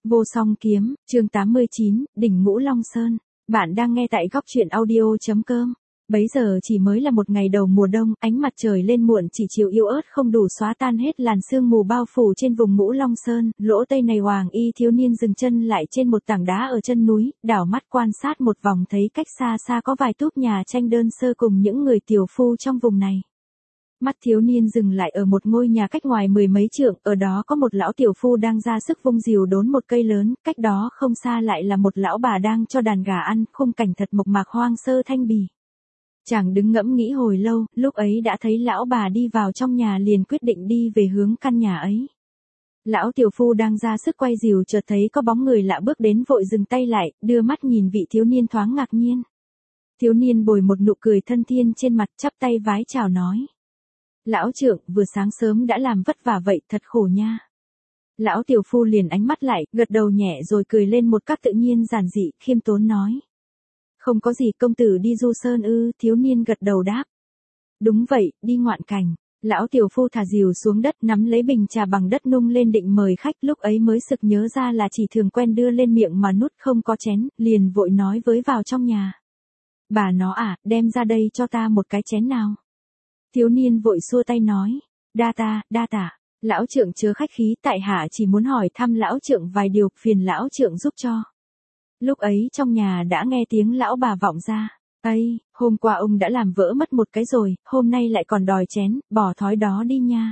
Vô song kiếm, chương 89, đỉnh Ngũ Long Sơn. Bạn đang nghe tại góc truyện audio.com. Bấy giờ chỉ mới là một ngày đầu mùa đông, ánh mặt trời lên muộn chỉ chiều yếu ớt không đủ xóa tan hết làn sương mù bao phủ trên vùng Ngũ Long Sơn. Lỗ tây này hoàng y thiếu niên dừng chân lại trên một tảng đá ở chân núi, đảo mắt quan sát một vòng thấy cách xa xa có vài túp nhà tranh đơn sơ cùng những người tiểu phu trong vùng này. Mắt thiếu niên dừng lại ở một ngôi nhà cách ngoài mười mấy trượng, ở đó có một lão tiểu phu đang ra sức vung rìu đốn một cây lớn, cách đó không xa lại là một lão bà đang cho đàn gà ăn, khung cảnh thật mộc mạc hoang sơ thanh bì. Chàng đứng ngẫm nghĩ hồi lâu, lúc ấy đã thấy lão bà đi vào trong nhà liền quyết định đi về hướng căn nhà ấy. Lão tiểu phu đang ra sức quay rìu chợt thấy có bóng người lạ bước đến vội dừng tay lại, đưa mắt nhìn vị thiếu niên thoáng ngạc nhiên. Thiếu niên bồi một nụ cười thân thiên trên mặt, chắp tay vái chào nói. Lão trượng, vừa sáng sớm đã làm vất vả vậy, thật khổ nha. Lão tiểu phu liền ánh mắt lại, gật đầu nhẹ rồi cười lên một cách tự nhiên giản dị, khiêm tốn nói. Không có gì, công tử đi du sơn ư? Thiếu niên gật đầu đáp. Đúng vậy, đi ngoạn cảnh. Lão tiểu phu thả rìu xuống đất, nắm lấy bình trà bằng đất nung lên định mời khách, lúc ấy mới sực nhớ ra là chỉ thường quen đưa lên miệng mà nuốt không có chén, liền vội nói với vào trong nhà. Bà nó à, đem ra đây cho ta một cái chén nào. Thiếu niên vội xua tay nói, đa tạ, lão trượng chớ khách khí, tại hạ chỉ muốn hỏi thăm lão trượng vài điều, phiền lão trượng giúp cho. Lúc ấy trong nhà đã nghe tiếng lão bà vọng ra, ấy, hôm qua ông đã làm vỡ mất một cái rồi, hôm nay lại còn đòi chén, bỏ thói đó đi nha.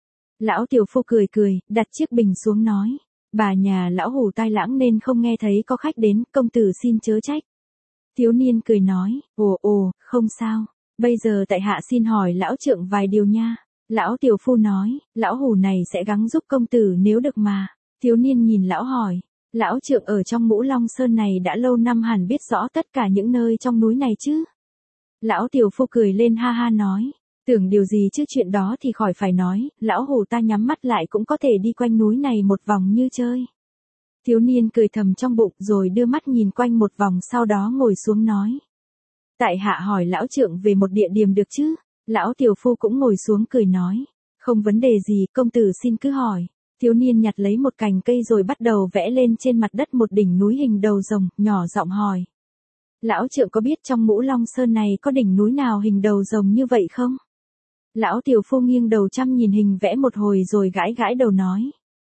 Lão tiểu phu cười, đặt chiếc bình xuống nói, bà nhà lão hủ tai lãng nên không nghe thấy có khách đến, công tử xin chớ trách. Thiếu niên cười nói, ồ, không sao. Bây giờ tại hạ xin hỏi lão trượng vài điều nha. Lão tiểu phu nói, lão hủ này sẽ gắng giúp công tử nếu được mà. Thiếu niên nhìn lão hỏi, lão trượng ở trong Ngũ Long Sơn này đã lâu năm hẳn biết rõ tất cả những nơi trong núi này chứ. Lão tiểu phu cười lên ha ha nói, tưởng điều gì chứ chuyện đó thì khỏi phải nói, lão hủ ta nhắm mắt lại cũng có thể đi quanh núi này một vòng như chơi. Thiếu niên cười thầm trong bụng rồi đưa mắt nhìn quanh một vòng sau đó ngồi xuống nói. Tại hạ hỏi lão trượng về một địa điểm được chứ? Lão tiểu phu cũng ngồi xuống cười nói. Không vấn đề gì, công tử xin cứ hỏi. Thiếu niên nhặt lấy một cành cây rồi bắt đầu vẽ lên trên mặt đất một đỉnh núi hình đầu rồng, nhỏ giọng hỏi. Lão trượng có biết trong Ngũ Long Sơn này có đỉnh núi nào hình đầu rồng như vậy không? Lão tiểu phu nghiêng đầu chăm nhìn hình vẽ một hồi rồi gãi đầu nói.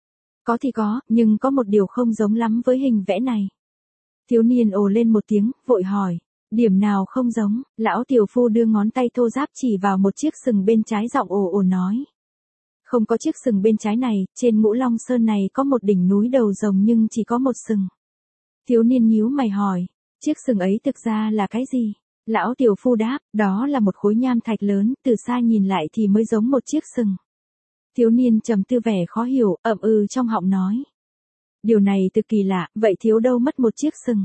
Có thì có, nhưng có một điều không giống lắm với hình vẽ này. Thiếu niên ồ lên một tiếng, vội hỏi. Điểm nào không giống? Lão tiểu phu đưa ngón tay thô ráp chỉ vào một chiếc sừng bên trái giọng ồ nói. Không có chiếc sừng bên trái này, trên Ngũ Long Sơn này có một đỉnh núi đầu rồng nhưng chỉ có một sừng. Thiếu niên nhíu mày hỏi, chiếc sừng ấy thực ra là cái gì? Lão tiểu phu đáp, đó là một khối nham thạch lớn, từ xa nhìn lại thì mới giống một chiếc sừng. Thiếu niên trầm tư vẻ khó hiểu, ậm ừ trong họng nói. Điều này thực kỳ lạ, vậy thiếu đâu mất một chiếc sừng?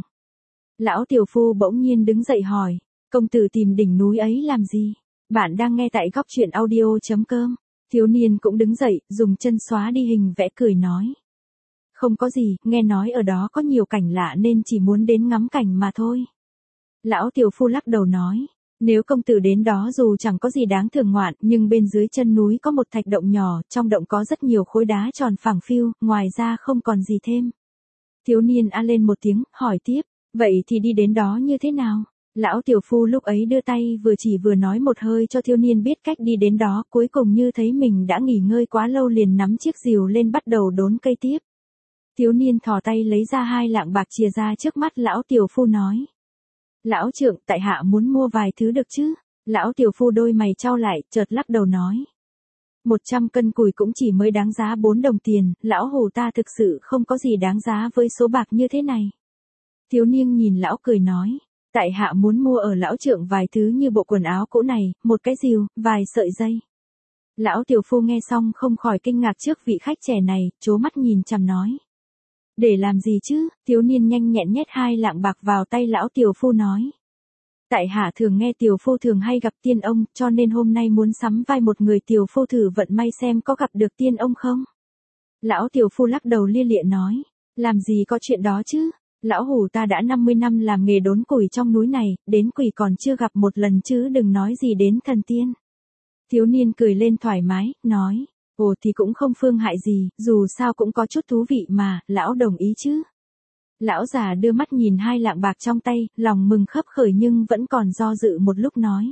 Lão tiểu phu bỗng nhiên đứng dậy hỏi, công tử tìm đỉnh núi ấy làm gì? Bạn đang nghe tại góc truyện audio.com. Thiếu niên cũng đứng dậy, dùng chân xóa đi hình vẽ cười nói. Không có gì, nghe nói ở đó có nhiều cảnh lạ nên chỉ muốn đến ngắm cảnh mà thôi. Lão tiểu phu lắc đầu nói, nếu công tử đến đó dù chẳng có gì đáng thưởng ngoạn, nhưng bên dưới chân núi có một thạch động nhỏ, trong động có rất nhiều khối đá tròn phẳng phiu, ngoài ra không còn gì thêm. Thiếu niên a lên một tiếng, hỏi tiếp. Vậy thì đi đến đó như thế nào? Lão tiểu phu lúc ấy đưa tay vừa chỉ vừa nói một hơi cho thiếu niên biết cách đi đến đó, cuối cùng như thấy mình đã nghỉ ngơi quá lâu liền nắm chiếc rìu lên bắt đầu đốn cây tiếp. Thiếu niên thò tay lấy ra 2 lạng bạc chìa ra trước mắt lão tiểu phu nói. Lão trượng, tại hạ muốn mua vài thứ được chứ? Lão tiểu phu đôi mày chau lại, chợt lắc đầu nói. 100 cân củi cũng chỉ mới đáng giá 4 đồng tiền, lão hủ ta thực sự không có gì đáng giá với số bạc như thế này. Thiếu niên nhìn lão cười nói, tại hạ muốn mua ở lão trượng vài thứ như bộ quần áo cũ này, một cái rìu, vài sợi dây. Lão tiểu phu nghe xong không khỏi kinh ngạc trước vị khách trẻ này, trố mắt nhìn chằm nói. Để làm gì chứ? Thiếu niên nhanh nhẹn nhét 2 lạng bạc vào tay lão tiểu phu nói. Tại hạ thường nghe tiểu phu thường hay gặp tiên ông, cho nên hôm nay muốn sắm vai một người tiểu phu thử vận may xem có gặp được tiên ông không? Lão tiểu phu lắc đầu lia lịa nói, làm gì có chuyện đó chứ? Lão hủ ta đã 50 năm làm nghề đốn củi trong núi này, đến quỷ còn chưa gặp một lần chứ đừng nói gì đến thần tiên. Thiếu niên cười lên thoải mái, nói, Ồ thì cũng không phương hại gì, dù sao cũng có chút thú vị mà, lão đồng ý chứ. Lão già đưa mắt nhìn 2 lạng bạc trong tay, lòng mừng khấp khởi nhưng vẫn còn do dự một lúc nói.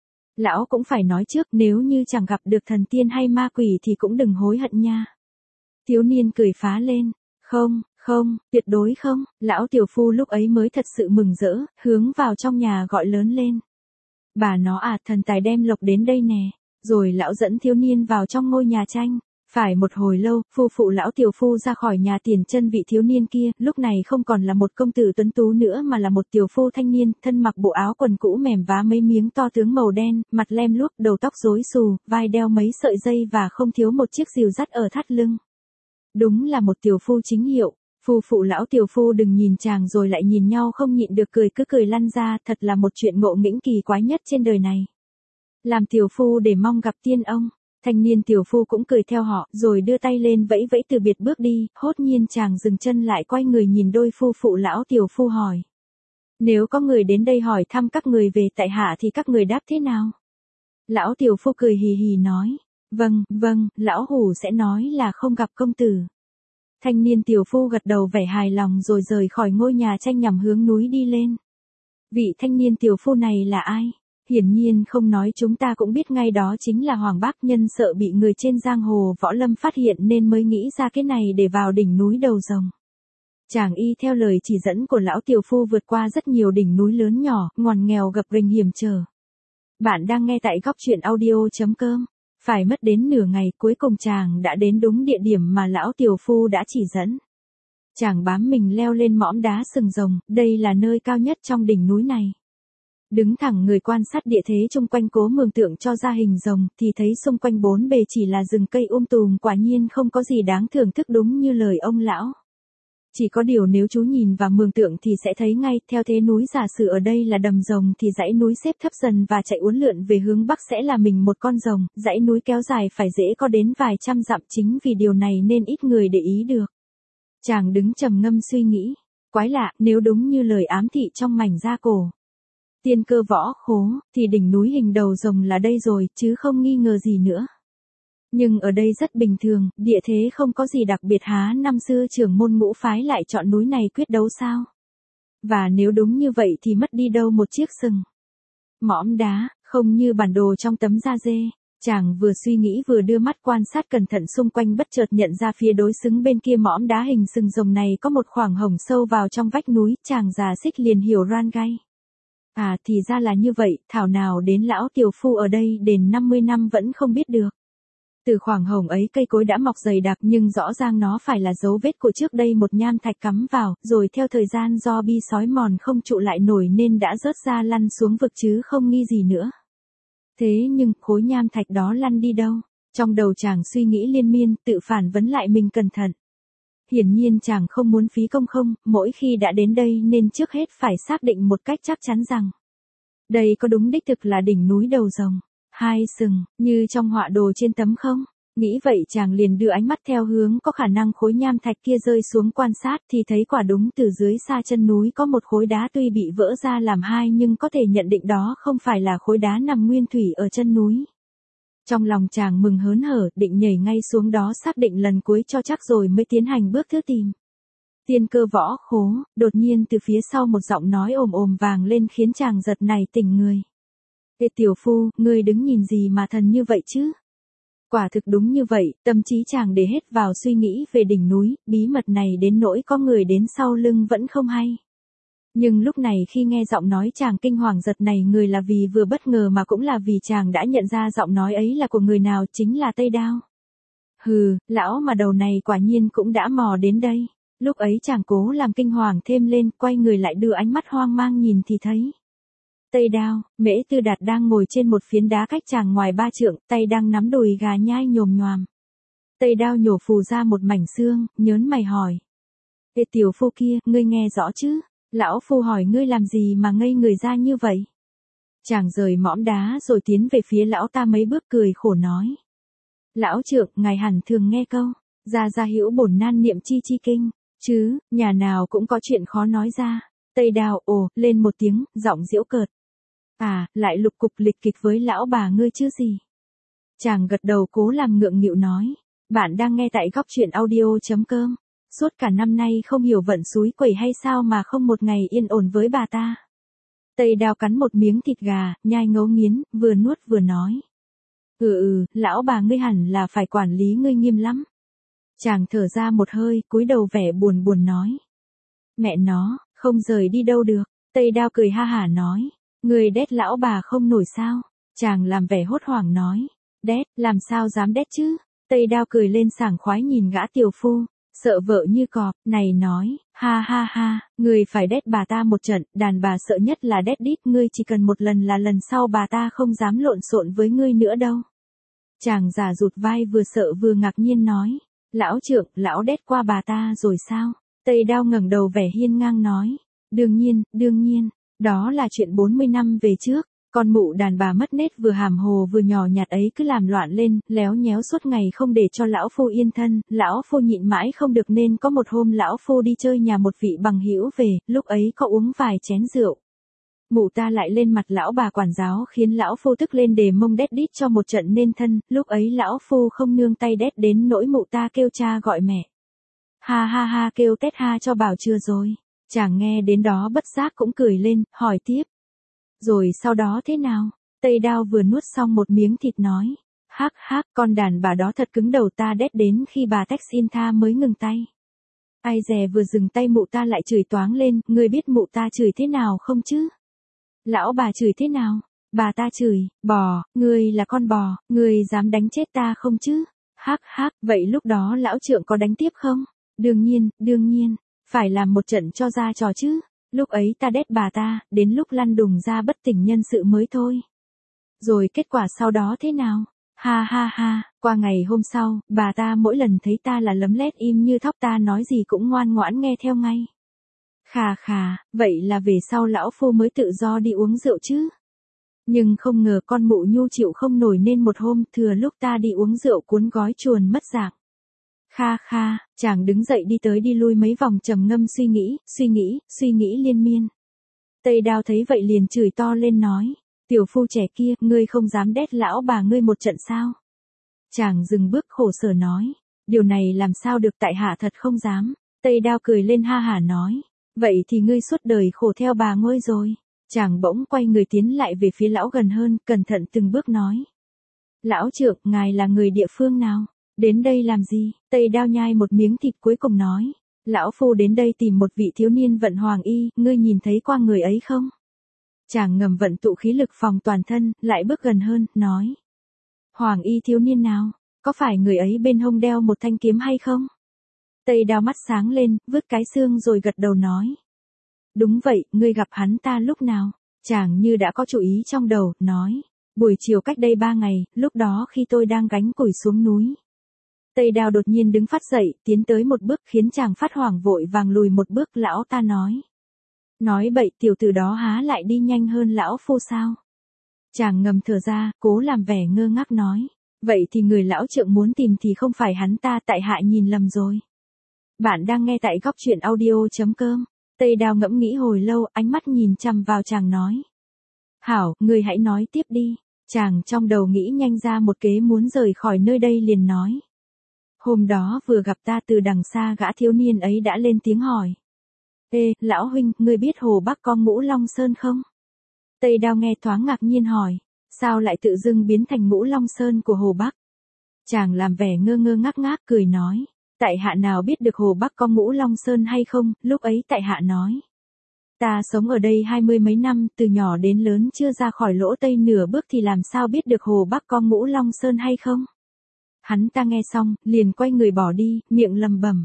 Lão cũng phải nói trước, nếu như chẳng gặp được thần tiên hay ma quỷ thì cũng đừng hối hận nha. Thiếu niên cười phá lên. Không, không, tuyệt đối không, lão tiểu phu lúc ấy mới thật sự mừng rỡ, hướng vào trong nhà gọi lớn lên. Bà nó à, thần tài đem lộc đến đây nè. Rồi lão dẫn thiếu niên vào trong ngôi nhà tranh. Phải một hồi lâu, phu phụ lão tiểu phu ra khỏi nhà tiền chân vị thiếu niên kia, lúc này không còn là một công tử tuấn tú nữa mà là một tiểu phu thanh niên, thân mặc bộ áo quần cũ mềm vá mấy miếng to tướng màu đen, mặt lem luốc, đầu tóc rối xù, vai đeo mấy sợi dây và không thiếu một chiếc rìu dắt ở thắt lưng. Đúng là một tiểu phu chính hiệu. Phu phụ lão tiểu phu đừng nhìn chàng rồi lại nhìn nhau không nhịn được cười, cứ cười lăn ra, thật là một chuyện ngộ nghĩnh kỳ quái nhất trên đời này. Làm tiểu phu để mong gặp tiên ông. Thanh niên tiểu phu cũng cười theo họ, rồi đưa tay lên vẫy vẫy từ biệt bước đi, hốt nhiên chàng dừng chân lại quay người nhìn đôi phu phụ lão tiểu phu hỏi. Nếu có người đến đây hỏi thăm các người về tại hạ thì các người đáp thế nào? Lão tiểu phu cười hì hì nói. Vâng, vâng, lão hủ sẽ nói là không gặp công tử. Thanh niên tiểu phu gật đầu vẻ hài lòng rồi rời khỏi ngôi nhà tranh nhằm hướng núi đi lên. Vị thanh niên tiểu phu này là ai? Hiển nhiên không nói chúng ta cũng biết ngay đó chính là Hoàng Bác Nhân, sợ bị người trên giang hồ võ lâm phát hiện nên mới nghĩ ra cái này để vào đỉnh núi Đầu Rồng. Chàng y theo lời chỉ dẫn của lão tiểu phu vượt qua rất nhiều đỉnh núi lớn nhỏ, ngoằn nghèo gập ghềnh hiểm trở. Bạn đang nghe tại góc truyện audio.com. Phải mất đến nửa ngày cuối cùng chàng đã đến đúng địa điểm mà lão tiểu phu đã chỉ dẫn. Chàng bám mình leo lên mõm đá sừng rồng, đây là nơi cao nhất trong đỉnh núi này. Đứng thẳng người quan sát địa thế chung quanh cố mường tượng cho ra hình rồng thì thấy xung quanh bốn bề chỉ là rừng cây tùm, quả nhiên không có gì đáng thưởng thức đúng như lời ông lão. Chỉ có điều nếu chú nhìn và mường tượng thì sẽ thấy ngay, theo thế núi giả sử ở đây là đầm rồng thì dãy núi xếp thấp dần và chạy uốn lượn về hướng bắc sẽ là mình một con rồng, dãy núi kéo dài phải dễ có đến vài trăm dặm, chính vì điều này nên ít người để ý được. Chàng đứng trầm ngâm suy nghĩ, quái lạ, nếu đúng như lời ám thị trong mảnh da cổ tiên cơ võ khố, thì đỉnh núi hình đầu rồng là đây rồi, chứ không nghi ngờ gì nữa. Nhưng ở đây rất bình thường, địa thế không có gì đặc biệt, há năm xưa trưởng môn ngũ phái lại chọn núi này quyết đấu sao? Và nếu đúng như vậy thì mất đi đâu một chiếc sừng mõm đá, không như bản đồ trong tấm da dê. Chàng vừa suy nghĩ vừa đưa mắt quan sát cẩn thận xung quanh, bất chợt nhận ra phía đối xứng bên kia mõm đá hình sừng rồng này có một khoảng hổng sâu vào trong vách núi, chàng già xích liền hiểu ran gay. À thì ra là như vậy, thảo nào đến lão tiểu phu ở đây đền 50 năm vẫn không biết được. Từ khoảng hổng ấy cây cối đã mọc dày đặc nhưng rõ ràng nó phải là dấu vết của trước đây một nham thạch cắm vào, rồi theo thời gian do bi sói mòn không trụ lại nổi nên đã rớt ra lăn xuống vực chứ không nghi gì nữa. Thế nhưng khối nham thạch đó lăn đi đâu? Trong đầu chàng suy nghĩ liên miên, tự phản vấn lại mình cẩn thận. Hiển nhiên chàng không muốn phí công không, mỗi khi đã đến đây nên trước hết phải xác định một cách chắc chắn rằng đây có đúng đích thực là đỉnh núi Đầu Rồng, 2 sừng, như trong họa đồ trên tấm không? Nghĩ vậy chàng liền đưa ánh mắt theo hướng có khả năng khối nham thạch kia rơi xuống quan sát thì thấy quả đúng từ dưới xa chân núi có một khối đá tuy bị vỡ ra làm hai nhưng có thể nhận định đó không phải là khối đá nằm nguyên thủy ở chân núi. Trong lòng chàng mừng hớn hở, định nhảy ngay xuống đó xác định lần cuối cho chắc rồi mới tiến hành bước thứ tìm. Tiên cơ võ khố, đột nhiên từ phía sau một giọng nói ồm ồm vàng lên khiến chàng giật nảy tỉnh người. Ê tiểu phu, ngươi đứng nhìn gì mà thần như vậy chứ? Quả thực đúng như vậy, tâm trí chàng để hết vào suy nghĩ về đỉnh núi, bí mật này đến nỗi có người đến sau lưng vẫn không hay. Nhưng lúc này khi nghe giọng nói chàng kinh hoàng giật nảy người là vì vừa bất ngờ mà cũng là vì chàng đã nhận ra giọng nói ấy là của người nào, chính là Tây Đao. Hừ, lão mà đầu này quả nhiên cũng đã mò đến đây. Lúc ấy chàng cố làm kinh hoàng thêm lên, quay người lại đưa ánh mắt hoang mang nhìn thì thấy Tây Đao, Mễ Tư Đạt đang ngồi trên một phiến đá cách chàng ngoài 3 trượng, tay đang nắm đùi gà nhai nhồm nhoàm. Tây Đao nhổ phù ra một mảnh xương, nhớn mày hỏi. Ê tiểu phu kia, ngươi nghe rõ chứ? Lão phu hỏi ngươi làm gì mà ngây người ra như vậy? Chàng rời mõm đá rồi tiến về phía lão ta mấy bước cười khổ nói. Lão trượng, ngài hẳn thường nghe câu, gia hữu bổn nan niệm chi chi kinh, chứ, nhà nào cũng có chuyện khó nói ra. Tây Đao lên một tiếng, giọng giễu cợt. À, lại lục cục lịch kịch với lão bà ngươi chứ gì. Chàng gật đầu cố làm ngượng nghịu nói. Bạn đang nghe tại góc chuyện audio.com. Suốt cả năm nay không hiểu vận xúi quẩy hay sao mà không một ngày yên ổn với bà ta. Tây Đao cắn một miếng thịt gà, nhai ngấu nghiến, vừa nuốt vừa nói. Lão bà ngươi hẳn là phải quản lý ngươi nghiêm lắm. Chàng thở ra một hơi, cúi đầu vẻ buồn buồn nói. Mẹ nó, không rời đi đâu được. Tây Đao cười ha hả nói. Ngươi đét lão bà không nổi sao? Chàng làm vẻ hốt hoảng nói. Đét, làm sao dám đét chứ? Tây Đao cười lên sảng khoái nhìn gã tiểu phu, sợ vợ như cọp, này nói, ha ha ha, ngươi phải đét bà ta một trận, đàn bà sợ nhất là đét đít, ngươi chỉ cần một lần là lần sau bà ta không dám lộn xộn với ngươi nữa đâu. Chàng già rụt vai vừa sợ vừa ngạc nhiên nói, lão trượng, lão đét qua bà ta rồi sao? Tây Đao ngẩng đầu vẻ hiên ngang nói, đương nhiên, đó là chuyện 40 năm về trước. Con mụ đàn bà mất nết vừa hàm hồ vừa nhỏ nhặt ấy cứ làm loạn lên, léo nhéo suốt ngày không để cho lão phu yên thân, lão phu nhịn mãi không được nên có một hôm lão phu đi chơi nhà một vị bằng hữu về, lúc ấy có uống vài chén rượu. Mụ ta lại lên mặt lão bà quản giáo khiến lão phu tức lên để mông đét đít cho một trận nên thân, lúc ấy lão phu không nương tay đét đến nỗi mụ ta kêu cha gọi mẹ. Ha ha ha kêu tét ha cho bảo chưa rồi. Chàng nghe đến đó bất giác cũng cười lên, hỏi tiếp. Rồi sau đó thế nào? Tây Đao vừa nuốt xong một miếng thịt nói. Hắc hắc, con đàn bà đó thật cứng đầu, ta đét đến khi bà tách xin tha mới ngừng tay. Ai dè vừa dừng tay mụ ta lại chửi toáng lên, ngươi biết mụ ta chửi thế nào không chứ? Lão bà chửi thế nào? Bà ta chửi, bò, ngươi là con bò, ngươi dám đánh chết ta không chứ? Hắc hắc, vậy lúc đó lão trượng có đánh tiếp không? Đương nhiên, phải làm một trận cho ra trò chứ. Lúc ấy ta đét bà ta, đến lúc lăn đùng ra bất tỉnh nhân sự mới thôi. Rồi kết quả sau đó thế nào? Ha ha ha, qua ngày hôm sau, bà ta mỗi lần thấy ta là lấm lét im như thóc, ta nói gì cũng ngoan ngoãn nghe theo ngay. Khà, vậy là về sau lão phu mới tự do đi uống rượu chứ. Nhưng không ngờ con mụ nhu chịu không nổi nên một hôm thừa lúc ta đi uống rượu cuốn gói chuồn mất dạng. Kha, chàng đứng dậy đi tới đi lui mấy vòng trầm ngâm suy nghĩ liên miên. Tây Đao thấy vậy liền chửi to lên nói, tiểu phu trẻ kia, ngươi không dám đét lão bà ngươi một trận sao? Chàng dừng bước khổ sở nói, điều này làm sao được, tại hạ thật không dám. Tây Đao cười lên ha hả nói, vậy thì ngươi suốt đời khổ theo bà ngôi rồi. Chàng bỗng quay người tiến lại về phía lão gần hơn, cẩn thận từng bước nói. Lão trượng, ngài là người địa phương nào? Đến đây làm gì? Tây Đao nhai một miếng thịt cuối cùng nói. Lão phu đến đây tìm một vị thiếu niên vận hoàng y, ngươi nhìn thấy qua người ấy không? Chàng ngầm vận tụ khí lực phòng toàn thân, lại bước gần hơn, nói. Hoàng y thiếu niên nào? Có phải người ấy bên hông đeo một thanh kiếm hay không? Tây Đao mắt sáng lên, vứt cái xương rồi gật đầu nói. Đúng vậy, ngươi gặp hắn ta lúc nào? Chàng như đã có chủ ý trong đầu, nói. Buổi chiều cách đây 3 ngày, lúc đó khi tôi đang gánh củi xuống núi. Tây Đao đột nhiên đứng phát dậy, tiến tới một bước khiến chàng phát hoảng vội vàng lùi một bước, lão ta nói. Nói bậy, tiểu tử đó há lại đi nhanh hơn lão phu sao? Chàng ngầm thở ra, cố làm vẻ ngơ ngác nói. Vậy thì người lão trượng muốn tìm thì không phải hắn ta, tại hạ nhìn lầm rồi. Bạn đang nghe tại góc chuyện audio.com. Tây Đao ngẫm nghĩ hồi lâu, ánh mắt nhìn chằm vào chàng nói. Hảo, người hãy nói tiếp đi. Chàng trong đầu nghĩ nhanh ra một kế muốn rời khỏi nơi đây liền nói. Hôm đó vừa gặp ta từ đằng xa, gã thiếu niên ấy đã lên tiếng hỏi. Ê, lão huynh, ngươi biết Hồ Bắc có Ngũ Long Sơn không? Tây Đao nghe thoáng ngạc nhiên hỏi. Sao lại tự dưng biến thành Ngũ Long Sơn của Hồ Bắc? Chàng làm vẻ ngơ ngác cười nói. Tại hạ nào biết được Hồ Bắc có Ngũ Long Sơn hay không, lúc ấy tại hạ nói. Ta sống ở đây 20 mấy năm, từ nhỏ đến lớn chưa ra khỏi lỗ Tây nửa bước thì làm sao biết được Hồ Bắc có Ngũ Long Sơn hay không? Hắn ta nghe xong, liền quay người bỏ đi, miệng lầm bẩm.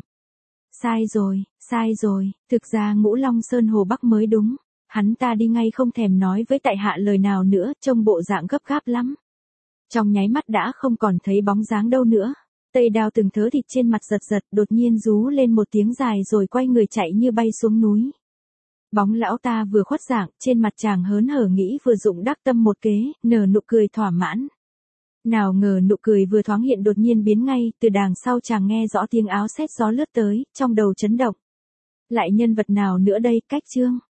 Sai rồi, thực ra Ngũ Long Sơn Hồ Bắc mới đúng. Hắn ta đi ngay không thèm nói với tại hạ lời nào nữa, trông bộ dạng gấp gáp lắm. Trong nháy mắt đã không còn thấy bóng dáng đâu nữa. Tây Đao từng thớ thịt trên mặt giật, đột nhiên rú lên một tiếng dài rồi quay người chạy như bay xuống núi. Bóng lão ta vừa khuất dạng, trên mặt chàng hớn hở nghĩ vừa dụng đắc tâm một kế, nở nụ cười thỏa mãn. Nào ngờ nụ cười vừa thoáng hiện đột nhiên biến ngay, từ đằng sau chàng nghe rõ tiếng áo sét gió lướt tới, trong đầu chấn động. Lại nhân vật nào nữa đây, cách chương.